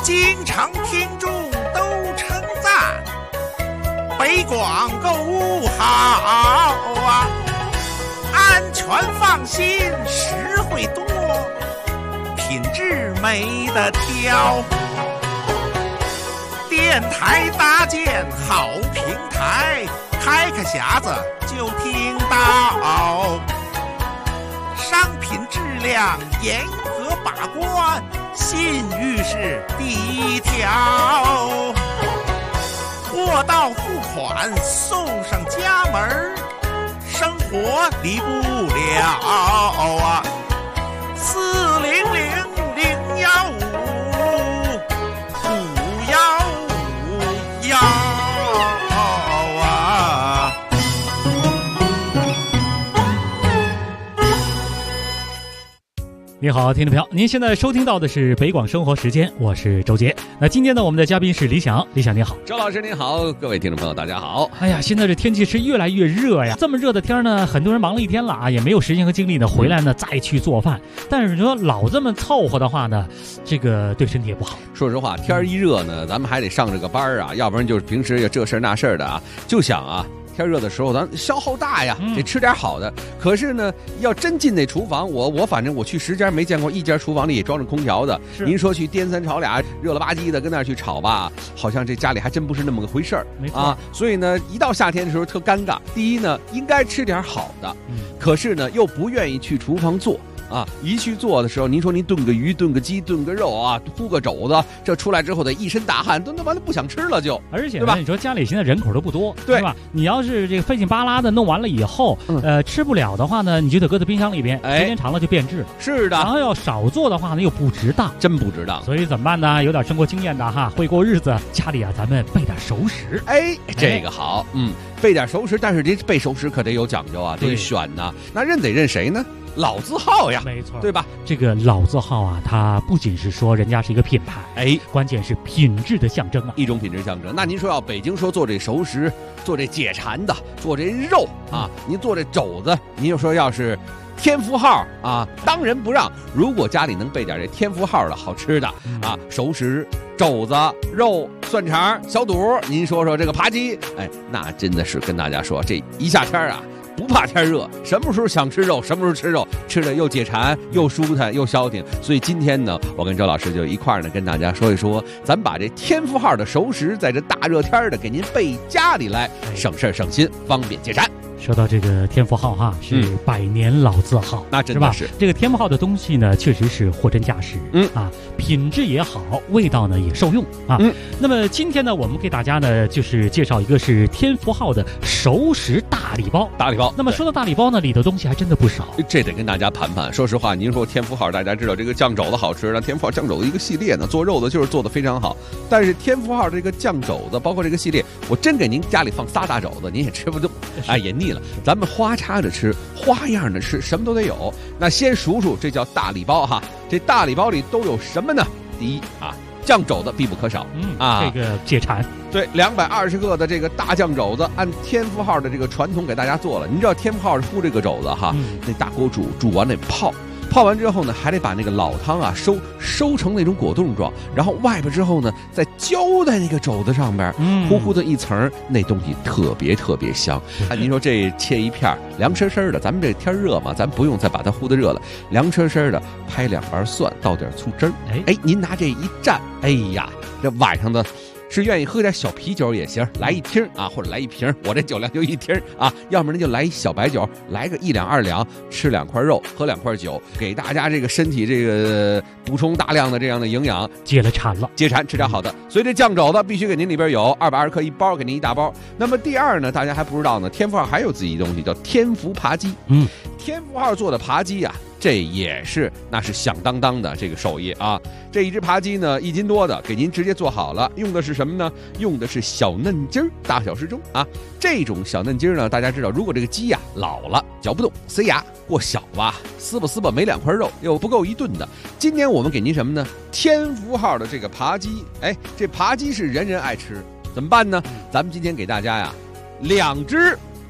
经常听众都称赞，北广购物好啊，安全放心，实惠多，品质没得挑。电台搭建好平台，开个匣子就听到，商品质量严格把关，信誉是第一条。货到付款送上家门，生活离不了啊！400-015-515啊！ 你好，听众朋友，您现在收听到的是北广生活时间，我是周杰。那今天呢，我们的嘉宾是李想，李想你好。 周老师您好，各位听众朋友大家好。 哎呀，现在这天气是越来越热呀，这么热的天呢，很多人忙了一天了啊，也没有时间和精力呢回来呢再去做饭。但是你说老这么凑合的话呢，这个对身体也不好。 说实话，天一热呢，咱们还得上这个班啊，要不然就是平时这事儿那事儿的啊，就想啊。天热的时候，咱消耗大呀，得吃点好的。可是呢，要真进那厨房，我反正我去10家没见过一家厨房里也装着空调的。您说去颠三炒俩，热了吧唧的跟那儿去炒吧，好像这家里还真不是那么个回事儿啊。所以呢，一到夏天的时候特尴尬。第一呢，应该吃点好的，可是呢，又不愿意去厨房做。啊，一去做的时候，您说您炖个鱼、炖个鸡、炖个肉啊，烀个肘子，这出来之后得一身大汗，都完了不想吃了就。 而且呢，你说家里现在人口都不多， 对吧？你要是这个费劲巴拉的弄完了以后，吃不了的话呢，你就得搁在冰箱里边，时间长了就变质。 是的。 然后要少做的话呢，又不值当， 真不值当。 所以怎么办呢？有点生活经验的哈，会过日子，家里啊，咱们备点熟食。 这个好，备点熟食，但是这备熟食可得有讲究啊，得选呐。那认得认谁呢？老字号呀， 没错， 对吧？ 这个老字号啊，它不仅是说人家是一个品牌，关键是品质的象征啊， 一种品质象征。那您说要北京说做这熟食，做这解馋的，做这肉啊，您做这肘子，您就说要是天福号啊，当仁不让。如果家里能备点这天福号的好吃的啊，熟食、肘子、肉、蒜肠、小肚，您说说这个扒鸡，那真的是跟大家说，这一夏天啊。不怕天热，什么时候想吃肉什么时候吃肉，吃的又解馋又舒坦又消停。所以今天呢，我跟周老师就一块儿呢跟大家说一说，咱把这天福号的熟食在这大热天的给您备家里来，省事省心，方便解馋。 说到这个天福号哈，是100年老字号， 那真的是这个天福号的东西呢，确实是货真价实，品质也好，味道呢也受用啊。那么今天呢，我们给大家呢就是介绍一个是天福号的熟食大礼包。那么说到大礼包呢，里头东西还真的不少， 这得跟大家盘盘。说实话，您说天福号，大家知道这个酱肘子好吃，那天福号酱肘子一个系列呢，做肉的就是做的非常好。但是天福号这个酱肘子，包括这个系列，我真给您家里放仨大肘子，您也吃不动，也腻了。咱们花插着吃，花样的吃，什么都得有。那先数数，这叫大礼包哈。这大礼包里都有什么呢？第一啊，酱肘子必不可少， 这个解馋。 对，220个的这个大酱肘子，按天福号的这个传统给大家做了。您知道天福号是烀这个肘子哈，那大锅煮完得泡完之后呢，还得把那个老汤啊收成那种果冻状，然后外边之后呢，再浇在那个肘子上边，糊糊的一层，那东西特别特别香。您说这切一片凉生生的，咱们这天热嘛，咱不用再把它烀得热了，凉生生的拍2瓣蒜，倒点醋汁儿，您拿这一蘸，这晚上的。是愿意喝点小啤酒也行，来一听啊，或者来一瓶，我这酒量就一听啊，要不然就来一小白酒，来个1两2两，吃2块肉，喝2块酒，给大家这个身体这个补充大量的这样的营养， 解馋， 吃点好的。所以这酱肘子必须给您里边有220克一包，给您一大包。那么第二呢，大家还不知道呢，天福号还有自己的东西叫天福扒鸡，天福号做的扒鸡啊。这也是那是响当当的这个手艺啊！这一只扒鸡呢，1斤多的，给您直接做好了，用的是什么呢？用的是小嫩筋儿，大小适中啊。这种小嫩筋儿呢，大家知道，如果这个鸡呀老了嚼不动，塞牙过小吧，撕吧没2块肉，又不够一顿的。今天我们给您什么呢？天福号的这个扒鸡，这扒鸡是人人爱吃，怎么办呢？咱们今天给大家呀，2只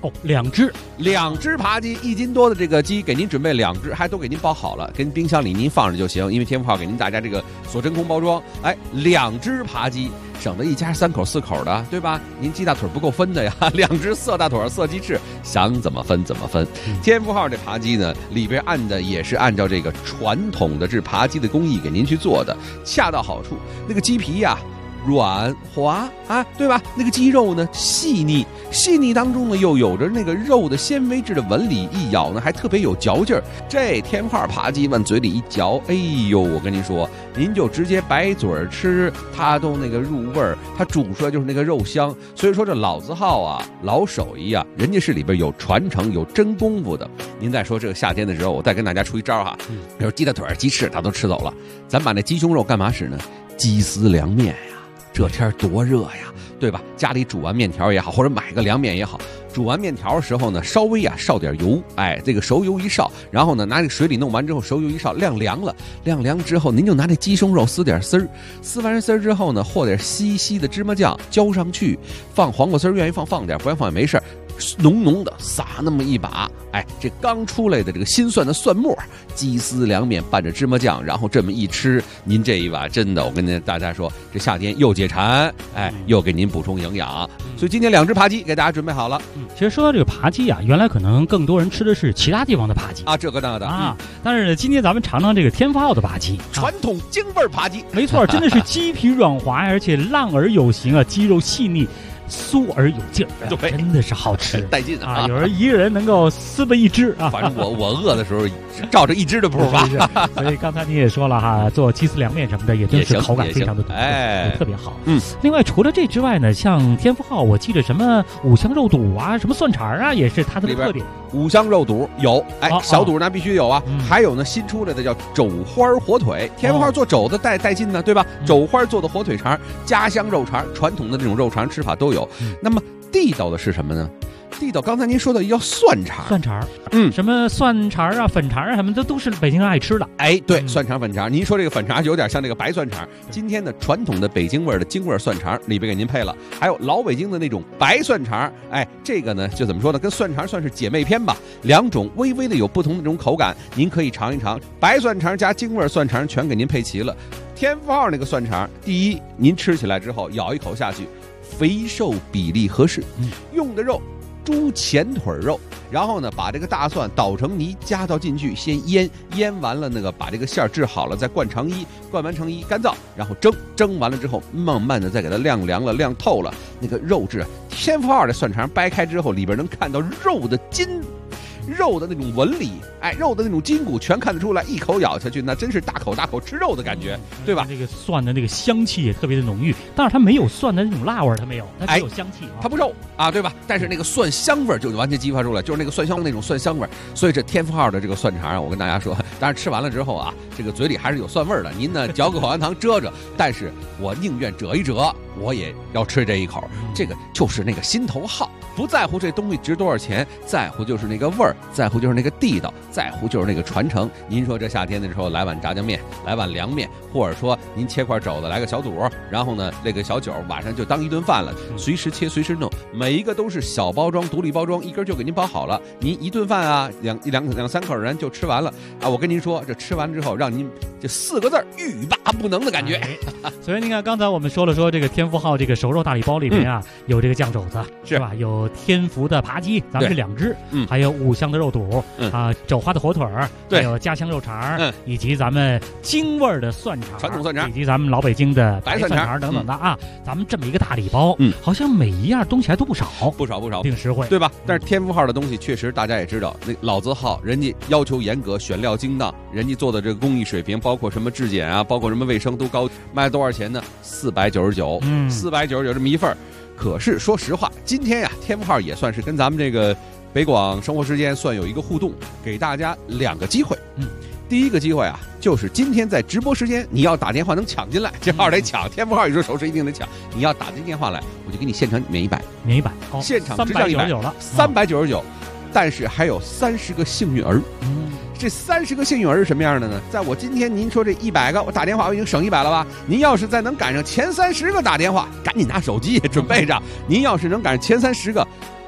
哦，2只 ，2只扒鸡，1斤多的这个鸡给您准备2只，还都给您包好了，跟冰箱里您放着就行。因为天福号给您大家这个锁真空包装，哎，2只扒鸡，省得一家3口4口的，对吧？您鸡大腿不够分的呀，2只色大腿色鸡翅，想怎么分怎么分。天福号这扒鸡呢，里边也是按照这个传统的这扒鸡的工艺给您去做的，恰到好处。那个鸡皮呀，软滑啊，对吧？那个鸡肉呢细腻，细腻当中呢又有着那个肉的纤维质的纹理，一咬呢还特别有嚼劲儿。这天福号扒鸡往嘴里一嚼，哎呦，我跟您说，您就直接白嘴吃，它都那个入味儿，它煮出来就是那个肉香。所以说这老字号啊，老手艺啊，人家是里边有传承有真功夫的。您再说这个夏天的时候，我再跟大家出一招哈，比如鸡大腿鸡翅它都吃走了，咱把那鸡胸肉干嘛使呢？鸡丝凉面呀。这天多热呀，对吧？家里煮完面条也好，或者买个凉面也好，煮完面条的时候呢，稍微烧点油，哎，这个熟油一烧，然后呢拿这个水里弄完之后，熟油一烧，晾凉了，晾凉之后，您就拿这鸡胸肉撕点丝儿，撕完丝儿之后呢，和点稀的芝麻酱浇上去，放黄瓜丝儿，愿意放点，不愿放也没事，浓浓的撒那么一把，哎，这刚出来的这个新蒜的蒜末，鸡丝凉面拌着芝麻酱，然后这么一吃，您这一碗真的，我跟大家说，这夏天又解馋，哎，又给您补充营养。所以今天2只扒鸡给大家准备好了。 其实说到这个扒鸡啊，原来可能更多人吃的是其他地方的扒鸡啊，这个那个的啊，但是今天咱们尝尝这个天福号的扒鸡， 传统京味扒鸡， 没错，真的是鸡皮软滑，而且浪而有形啊，鸡肉细腻。酥而有劲儿， 对， 真的是好吃， 带劲啊！ 有人一个人能够撕吧1只啊， 反正我饿的时候照着1只的步吧。 所以刚才你也说了哈，做鸡丝凉面什么的，也真是口感非常的独特，也特别好。另外除了这之外呢，像天福号，我记得什么五香肉肚啊，什么蒜肠啊，也是它的特点。 五香肉肚有，哎，小肚那必须有啊。还有呢，新出来的叫肘花火腿，天福号做肘子带劲呢，对吧？肘花做的火腿肠，家乡肉肠，传统的这种肉肠吃法都有。那么地道的是什么呢？地道，刚才您说的叫蒜肠，什么蒜肠啊、粉肠啊，什么的都是北京人爱吃的。 哎，对，蒜肠、粉肠，您说这个粉肠有点像这个白蒜肠。今天的传统的北京味的京味蒜肠里边给您配了，还有老北京的那种白蒜肠。哎，这个呢就怎么说呢？跟蒜肠算是姐妹篇吧，2种微微的有不同的这种口感，您可以尝一尝。白蒜肠加京味蒜肠全给您配齐了。天福号那个蒜肠，第一，您吃起来之后咬一口下去，肥瘦比例合适，用的肉猪前腿肉，然后呢把这个大蒜捣成泥加到进去，先腌完了，那个把这个馅儿制好了，再灌成衣，灌完成衣干燥，然后蒸完了之后，慢慢的再给它晾凉了，晾透了，那个肉质，天福号的蒜肠掰开之后，里边能看到肉的肉的那种纹理，哎，肉的那种筋骨全看得出来，一口咬下去，那真是大口吃肉的感觉，对吧？ 这个蒜的那个香气也特别的浓郁，但是它没有蒜的那种辣味，它没有，它只有香气， 它不肉啊，对吧？但是那个蒜香味就完全激发出来，就是那个蒜香那种蒜香味。所以这天福号的这个蒜肠，我跟大家说，当然吃完了之后啊，这个嘴里还是有蒜味的，您呢嚼个口香糖遮，但是我宁愿折一折，我也要吃这一口，这个就是那个心头好。不在乎这东西值多少钱，在乎就是那个味儿，在乎就是那个地道，在乎就是那个传承。您说这夏天的时候来碗炸酱面，来碗凉面，或者说您切块肘子来个小肚，然后呢那个小酒晚上就当一顿饭了，随时切随时弄，每一个都是小包装独立包装，一根就给您包好了，您一顿饭啊两三口人就吃完了啊！我跟您说，这吃完之后让您这4个字欲罢不能的感觉。 所以您看刚才我们说这个天福号这个熟肉大礼包里面啊，有这个酱肘子是吧？有天福的扒鸡，咱们是2只，还有五香的肉肚，肘花的火腿，还有家乡肉肠，以及咱们京味的蒜肠， 传统蒜肠， 以及咱们老北京的白蒜肠等等的啊，咱们这么一个大礼包，好像每一样东西还都不少，挺实惠， 对吧？但是天福号的东西确实大家也知道，那老字号人家要求严格，选料精当，人家做的这个工艺水平，包括什么质检啊，包括什么卫生都高，卖多少钱呢？499，499这么一份。可是说实话，今天呀，天福号也算是跟咱们这个北广生活时间算有一个互动，给大家2个机会。第一个机会啊，就是今天在直播时间，你要打电话能抢进来，这号得抢。天福号有时候手势一定得抢，你要打进电话来，我就给你现场免100，现场直降100了，399。但是还有30个幸运儿。这30个幸运儿是什么样的呢？在我今天您说这100个，我打电话我已经省100了吧？您要是再能赶上前30个打电话，赶紧拿手机准备着。您要是能赶上前30个，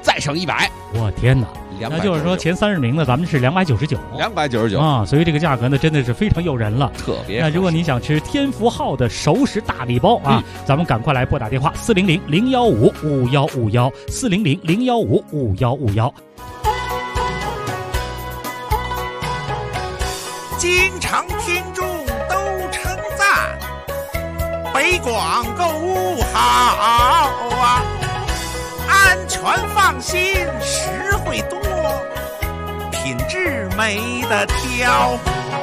再省100。 我天哪！那就是说前30名呢，咱们是299啊，所以这个价格呢真的是非常诱人了， 特别。 那如果你想吃天福号的熟食大礼包啊，咱们赶快来拨打电话400-015-5151，400-015-5151。 经常听众都称赞北广购物好啊，安全放心，实惠多，品质没得挑。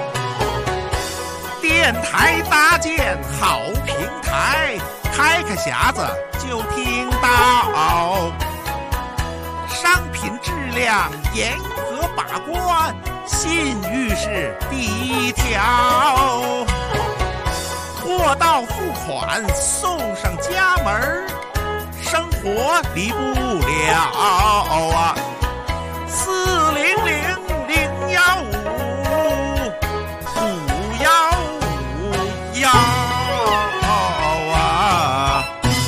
电台搭建好平台，开个匣子就听到，商品质量严格把关，信誉是第一条。货到付款送上家门，生活离不了啊！400-015-5151啊！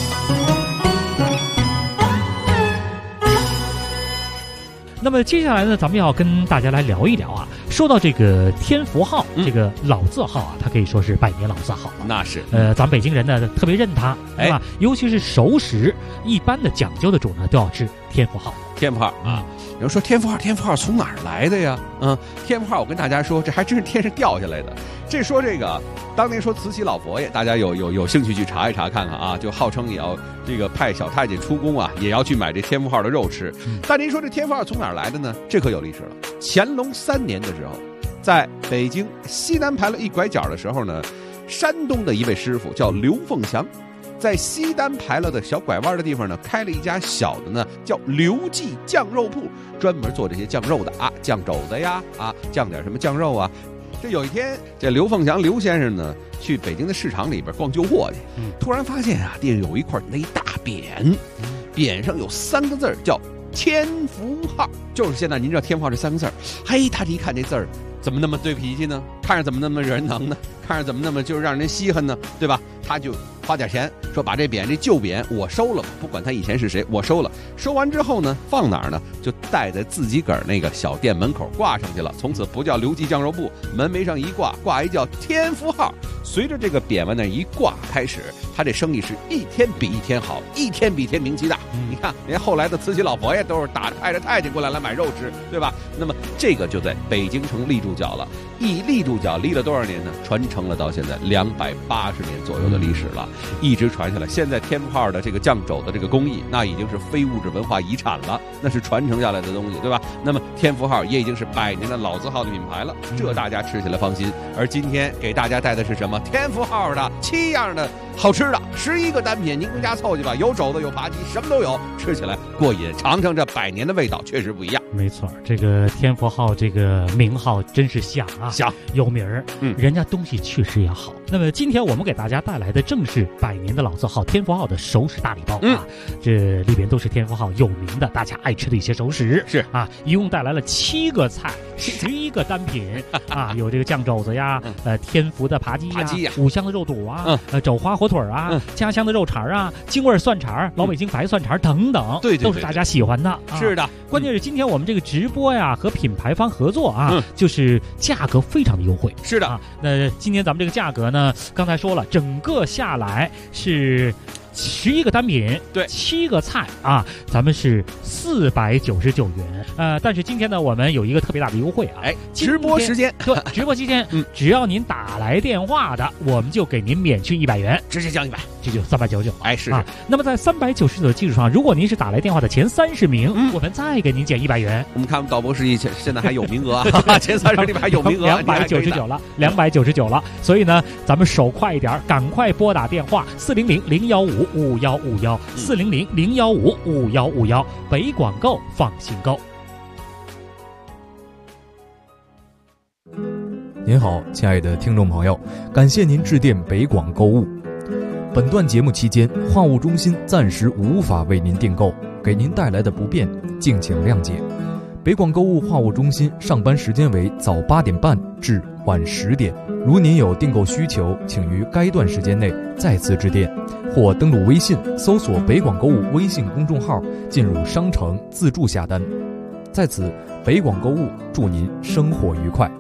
那么接下来呢，咱们要跟大家来聊一聊啊。说到这个天福号，这个老字号啊，它可以说是百年老字号了。 那是， 咱北京人呢特别认它，对吧？尤其是熟食，一般的讲究的主呢都要吃天福号。 天福号啊，有人说天福号从哪儿来的呀？天福号，我跟大家说，这还真是天上掉下来的。这说这个，当年说慈禧老佛爷，大家有兴趣去查一查看看啊，就号称也要这个派小太监出宫啊，也要去买这天福号的肉吃。但您说这天福号从哪儿来的呢？这可有历史了。乾隆3年的时候，在北京西南牌楼一拐角的时候呢，山东的一位师傅叫刘凤祥，在西单牌楼的小拐弯的地方呢，开了一家小的呢，叫刘记酱肉铺，专门做这些酱肉的啊，酱肘子呀，酱点什么酱肉啊。这有一天，这刘凤祥刘先生呢，去北京的市场里边逛旧货去，突然发现啊，地上有一块那大匾，匾上有3个字叫天福号，就是现在您知道天福号这3个字。嘿，他一看这字儿，怎么那么对脾气呢？看着怎么那么惹人疼呢？看着怎么那么就是让人稀罕呢？对吧？他就花点钱说把这旧匾我收了吧，不管他以前是谁，我收了。收完之后呢，放哪儿呢？就带在自己个儿那个小店门口挂上去了。从此不叫刘记酱肉铺，门楣上一挂一叫天福号。随着这个匾往那一挂开始，他这生意是一天比一天好，一天比一天名气大。你看，连后来的慈禧老佛爷都是派着太监过来买肉吃，对吧？那么这个就在北京城立住脚了。一立住脚立了多少年呢？传承了到现在280年左右的历史了，一直传下来。现在天福号的这个酱肘的这个工艺，那已经是非物质文化遗产了，那是传承下来的东西，对吧？那么天福号也已经是100年的老字号的品牌了，这大家吃起来放心。而今天给大家带的是什么？天福号的7样的好吃的11个单品，您跟家凑去吧，有肘子有扒鸡，什么都有，吃起来过瘾，尝尝这100年的味道，确实不一样。 没错，这个天福号这个名号真是响啊， 响有名儿，人家东西确实也好。那么今天我们给大家带来的正是100年的老字号天福号的熟食大礼包啊，这里边都是天福号有名的大家爱吃的一些熟食， 是啊，一共带来了7个菜，11个单品啊，有这个酱肘子呀，天福的扒鸡呀，五香的肉肚啊，肘花火腿啊，家乡的肉肠啊，京味蒜肠，老北京白蒜肠等等， 对， 都是大家喜欢的。 是的， 关键是今天我们这个直播呀和品牌方合作啊，就是价格非常的优惠。 是的， 那今天咱们这个价格呢，刚才说了，整个下来是11个单品， 对 ，7个菜啊，咱们是499元。但是今天呢，我们有一个特别大的优惠啊， 直播时间， 对，直播期间，只要您打来电话的，我们就给您免去100元， 直接降100， 这就399。 是啊。那么在399的基础上，如果您是打来电话的前30名，我们再给您减100元。 我们看导播示意，现在还有名额啊，前30里面还有名额 ，299了，299了。所以呢，咱们手快一点，赶快拨打电话400-015-5151，400-015-5151，北广购放心购。 您好，亲爱的听众朋友，感谢您致电北广购物。本段节目期间，话务中心暂时无法为您订购，给您带来的不便，敬请谅解。北广购物话务中心上班时间为早8点半至晚10点。 如您有订购需求，请于该段时间内再次致电，或登录微信搜索北广购物微信公众号，进入商城自助下单。在此，北广购物祝您生活愉快。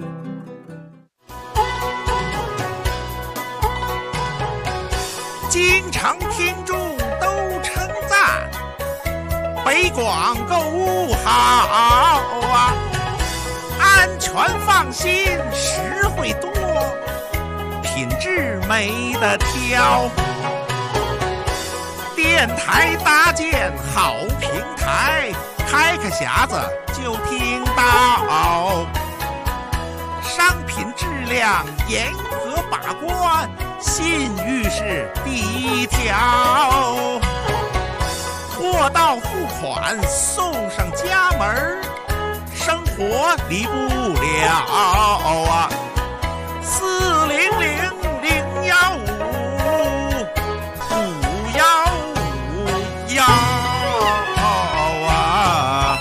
经常听众都称赞北广购物好啊，安全放心，实惠多，品质没得挑。电台搭建好平台，开个匣子就听到，商品质量严格把关，信誉是第一条。货到付款送上家门，生活离不了啊！400-015-515啊！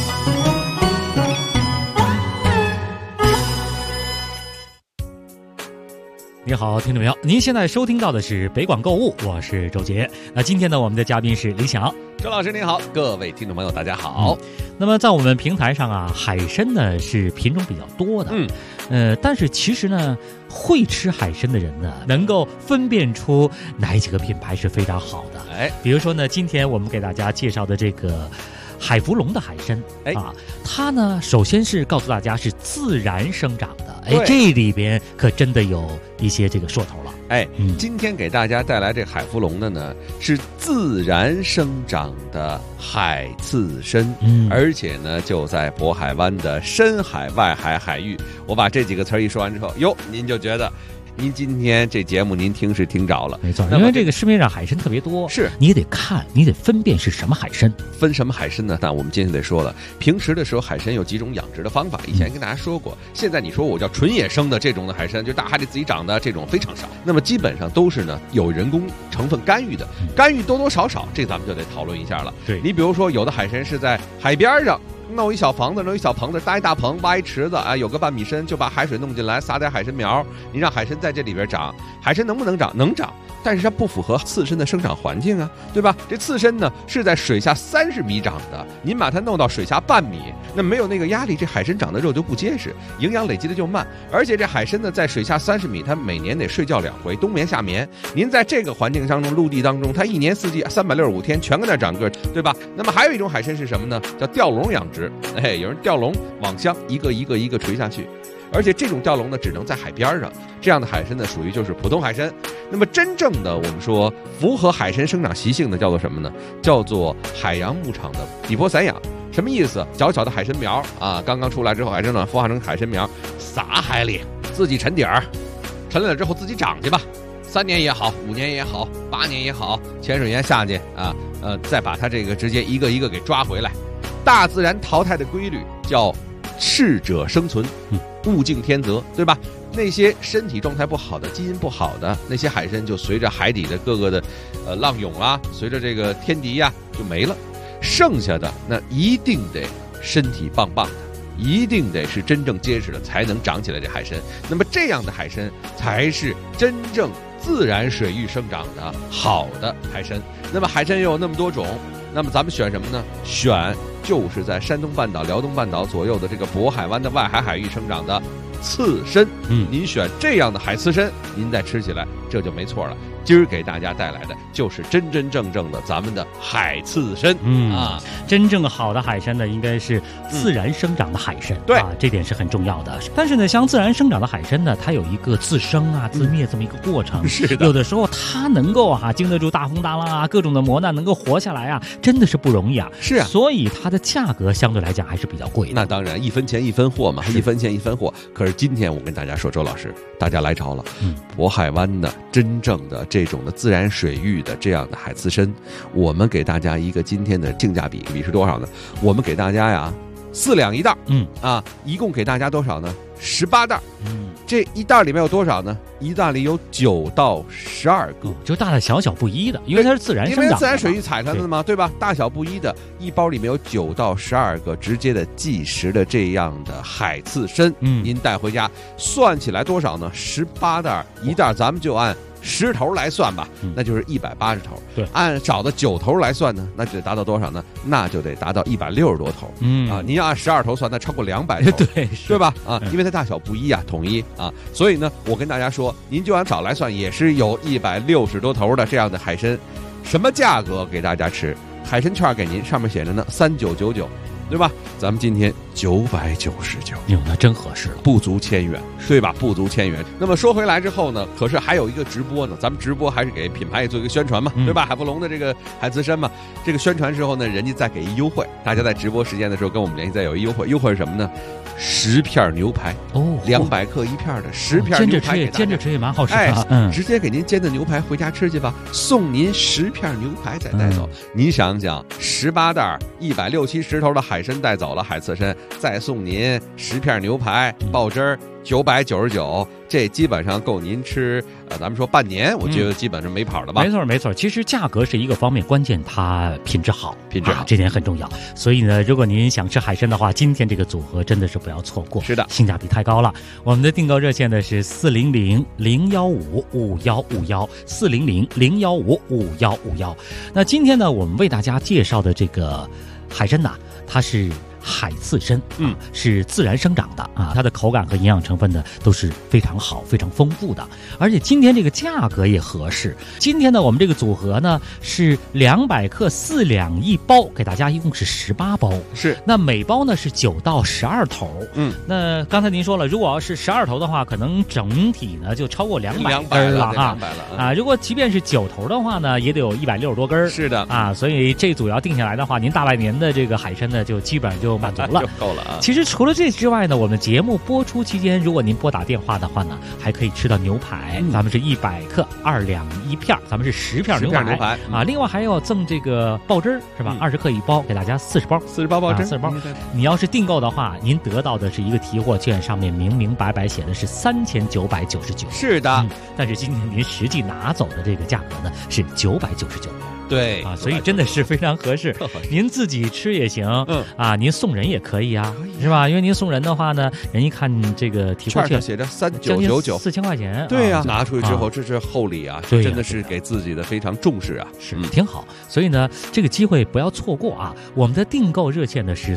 你好，听众朋友，您现在收听到的是北广购物，我是周杰。那今天呢，我们的嘉宾是李想。 周老师您好，各位听众朋友大家好。 那么在我们平台上啊，海参呢是品种比较多的，但是其实呢，会吃海参的人呢，能够分辨出哪几个品牌是非常好的。比如说呢，今天我们给大家介绍的这个海福龙的海参啊，它呢首先是告诉大家是自然生长的，这里边可真的有一些这个说头了。 今天给大家带来这海福龙的呢，是自然生长的海刺参，而且呢就在渤海湾的深海外海海域。我把这几个词儿一说完之后，您就觉得您今天这节目您听是听着了。 没错，因为这个市面上海参特别多， 是你得看，你得分辨是什么海参。 分什么海参呢？那我们今天得说了，平时的时候海参有几种养殖的方法，以前跟大家说过。现在你说我叫纯野生的这种的海参，就大海里自己长的这种非常少。那么基本上都是呢有人工成分干预的，干预多多少少，这咱们就得讨论一下了。 对， 你比如说有的海参是在海边上弄一小房子，弄一小棚子，搭一大棚，挖一池子啊，有个半米深，就把海水弄进来，撒点海参苗，你让海参在这里边长。海参能不能长？能长，但是它不符合刺参的生长环境啊，对吧？这刺参呢是在水下30米长的，您把它弄到水下半米，那没有那个压力，这海参长的肉就不结实，营养累积的就慢。而且这海参呢在水下30米，它每年得睡觉2回，冬眠夏眠。您在这个环境当中，陆地当中，它一年四季365天全跟那长个，对吧？那么还有一种海参是什么呢？叫钓笼养殖。有人钓笼网箱一个一个垂下去，而且这种钓笼呢只能在海边上，这样的海参呢属于就是普通海参。那么真正的我们说符合海参生长习性的叫做什么呢？叫做海洋牧场的底坡散养。什么意思？小小的海参苗啊，刚刚出来之后，海参卵孵化成海参苗，撒海里，自己沉底儿，沉了之后自己长去吧。3年也好，5年也好，8年也好，潜水员下去啊，再把它这个直接一个一个给抓回来。大自然淘汰的规律叫适者生存，物竞天择，对吧？那些身体状态不好的、基因不好的那些海参，就随着海底的各个的浪涌啊，随着这个天敌呀就没了。剩下的那一定得身体棒棒的，一定得是真正结实的，才能长起来这海参。那么这样的海参才是真正自然水域生长的好的海参。那么海参又有那么多种，那么咱们选什么呢？选就是在山东半岛、辽东半岛左右的这个渤海湾的外海海域生长的刺参。您选这样的海刺参，您再吃起来这就没错了。今儿给大家带来的就是真真正正的咱们的海刺参。 真正好的海参呢，应该是自然生长的海参。对这点是很重要的。但是呢，像自然生长的海参呢，它有一个自生啊、自灭这么一个过程。 是的， 有的时候它能够经得住大风大浪啊，各种的磨难，能够活下来啊，真的是不容易啊。 是啊， 所以它的价格相对来讲还是比较贵的。 那当然，1分钱1分货嘛，1分钱1分货。可是今天我跟大家说，周老师，大家来着了。渤海湾的真正的这种的自然水域的这样的海刺参，我们给大家一个今天的性价比是多少呢？我们给大家呀 4两一袋，一共给大家多少呢？18袋，这一袋里面有多少呢？一袋里有9到12个， 就大大小小不一的，因为它是自然生长的， 因为自然水域采出来的嘛，对吧？大小不一的，一包里面有9到12个直接的即食的这样的海刺参，您带回家算起来多少呢？18袋，一袋咱们就按10头来算吧，那就是180头。 对， 按找的9头来算呢，那就得达到多少呢？那就得达到160多头。您要按12头算，那超过200头，对吧？因为它大小不一啊，统一啊，所以呢，我跟大家说，您就按早来算，也是有160多头的这样的海参。什么价格给大家吃？海参券给您，上面写着呢3999。对吧？咱们今天999， 那真合适了， 不足1000元，对吧？不足1000元。那么说回来之后呢，可是还有一个直播呢，咱们直播还是给品牌也做一个宣传嘛，对吧？海福龙的这个海刺参嘛，这个宣传时候呢，人家再给一优惠，大家在直播时间的时候跟我们联系，再有一优惠，优惠是什么呢？10片牛排，200克一片的10片牛排， 煎着吃也蛮好吃的， 直接给您煎的牛排回家吃去吧，送您10片牛排再带走。您想想，18袋160、70头的海参带走了，海刺参再送您10片牛排，爆汁儿999，这基本上够您吃咱们说半年，我觉得基本上没跑了吧？ 没错，其实价格是一个方面，关键它品质好，这点很重要。所以呢，如果您想吃海参的话，今天这个组合真的是不要错过。 是的， 性价比太高了。我们的订购热线呢是400-015-5151，400-015-5151。那今天呢，我们为大家介绍的这个海参呐，它是海刺参，是自然生长的啊，它的口感和营养成分呢都是非常好、非常丰富的，而且今天这个价格也合适。今天呢，我们这个组合呢是200克4两一包，给大家一共是18包， 是。 那每包呢是9到12头，那刚才您说了，如果要是12头的话，可能整体呢就超过200根了哈，如果即便是9头的话呢，也得有160多根， 是的啊，所以这组要定下来的话，您大半年的这个海参呢，就基本上就满足了， 就够了啊。 其实除了这之外呢，我们节目播出期间，如果您拨打电话的话呢，还可以吃到牛排，咱们是100克2两一片，咱们是10片牛排啊。另外还要赠这个爆汁是吧？20克一包，给大家40包爆汁，40包。你要是订购的话，您得到的是一个提货券，上面明明白白写的是3999。 是的， 但是今天您实际拿走的这个价格呢是999。 对啊，所以真的是非常合适。您自己吃也行，您送人也可以啊，是吧？因为您送人的话呢，人一看这个提货券写着3999，4000 块钱， 对呀，拿出去之后这是厚礼啊，真的是给自己的非常重视啊， 是挺好。所以呢，这个机会不要错过啊！我们的订购热线呢是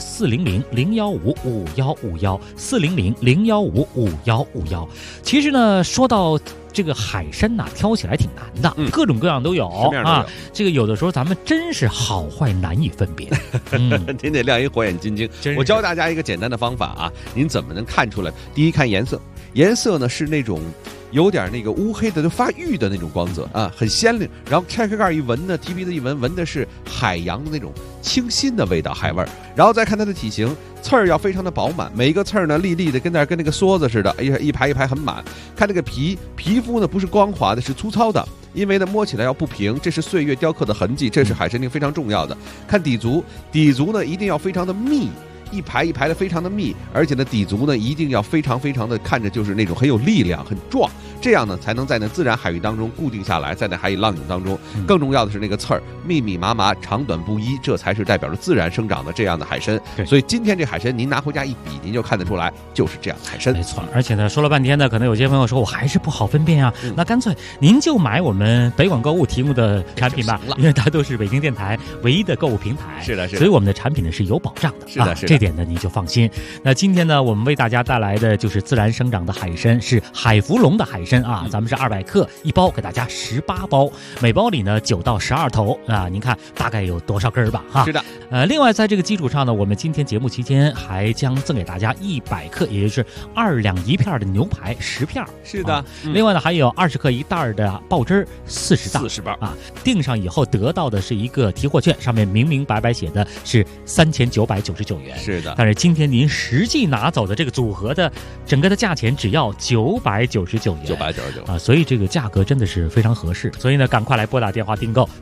400-015-5151，400-015-5151。其实呢，说到这个海参呐，挑起来挺难的，各种各样都有啊。这个有的时候咱们真是好坏难以分别， 您得亮一火眼金睛。我教大家一个简单的方法啊，您怎么能看出来？第一，看颜色，颜色呢是那种有点那个乌黑的，就发育的那种光泽啊，很鲜亮。然后拆开盖一闻呢，提鼻子一闻，闻的是海洋的那种清新的味道，海味儿。然后再看它的体型，刺儿要非常的饱满，每一个刺儿呢粒粒的，跟那个梭子似的，一排一排很满。看这个皮肤呢不是光滑的，是粗糙的，因为呢摸起来要不平，这是岁月雕刻的痕迹，这是海参蛎非常重要的。看底足呢一定要非常的密。一排一排的非常的密，而且呢底足呢一定要非常非常的看着就是那种很有力量很壮，这样呢才能在那自然海域当中固定下来，在那海域浪涌当中。更重要的是那个刺儿密密麻麻长短不一，这才是代表着自然生长的这样的海参。所以今天这海参您拿回家一比，您就看得出来就是这样的海参。 没错，而且呢说了半天呢，可能有些朋友说我还是不好分辨啊，那干脆您就买我们北广购物提供的产品吧，因为它都是北京电台唯一的购物平台。 是的， 所以我们的产品呢是有保障的。 是的， 这点呢你就放心。那今天呢，我们为大家带来的就是自然生长的海参，是海福龙的海参啊，咱们是200克一包，给大家18包，每包里呢9到12头啊，您看大概有多少根吧？哈， 是的。 另外在这个基础上呢，我们今天节目期间还将赠给大家100克，也就是2两一片的牛排10片。 是的。 另外呢，还有20克一袋的爆汁40包啊，订上以后得到的是一个提货券，上面明明白白写的是3999元。 是的。 但是今天您实际拿走的这个组合的整个的价钱只要999元。 599 啊，所以这个价格真的是非常合适。所以呢，赶快来拨打电话订购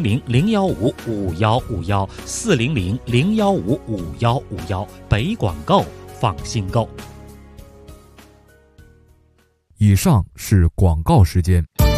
400-015-5151，400-015-5151，北广购，放心购。 以上是广告时间。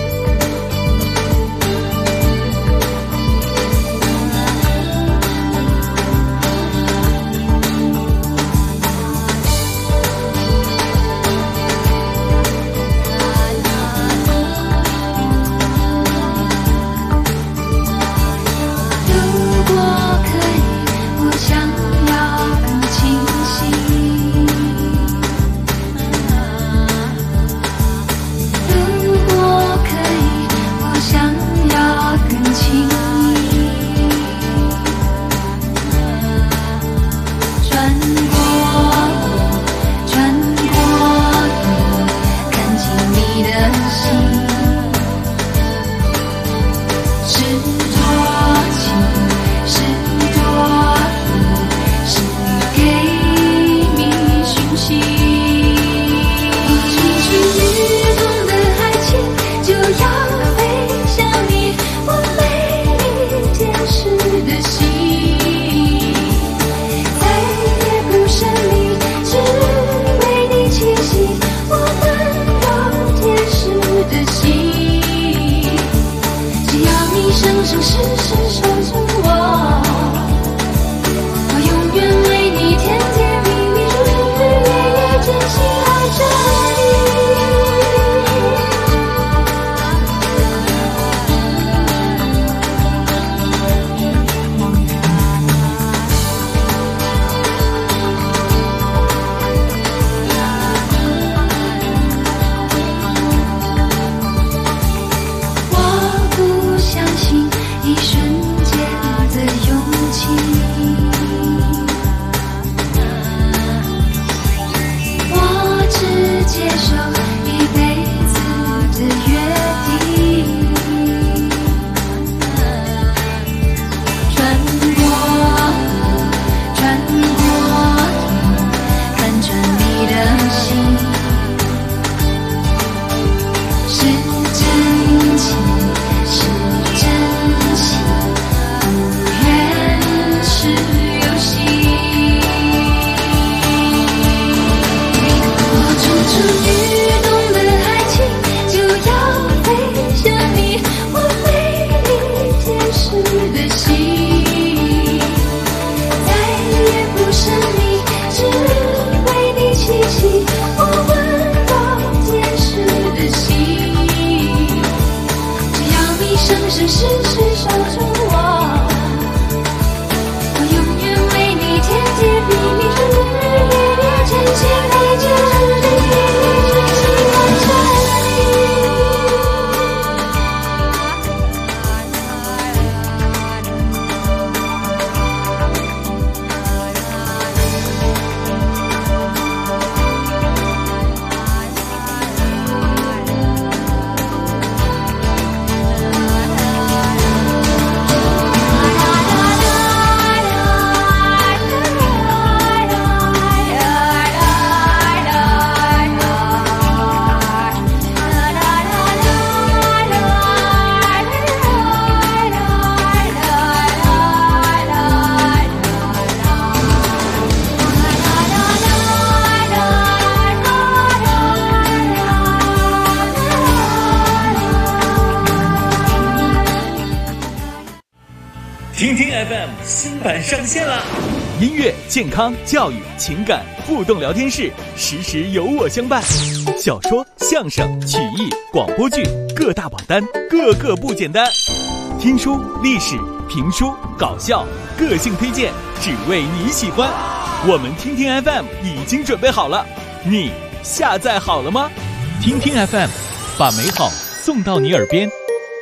听听 FM 新版上线了， 音乐、健康、教育、情感互动聊天室，时时有我相伴。小说、相声、曲艺、广播剧，各大榜单，个个不简单。听书、历史、评书、搞笑，个性推荐，只为你喜欢。我们听听 FM 已经准备好了，你下载好了吗？听听 FM， 把美好送到你耳边。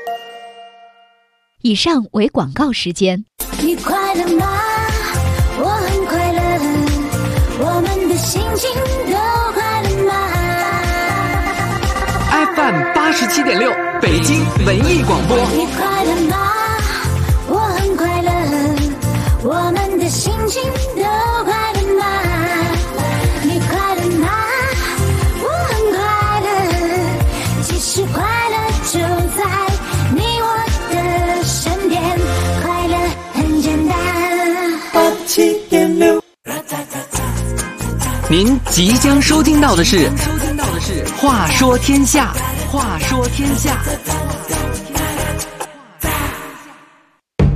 以上为广告时间。 你快乐吗？我很快乐，我们的心情都快乐吗？ FM 87.6北京文艺广播。 你快乐吗？我很快乐，我们的心情都快乐吗？你快乐吗？我很快乐， 即将收听到的是《话说天下》，话说天下。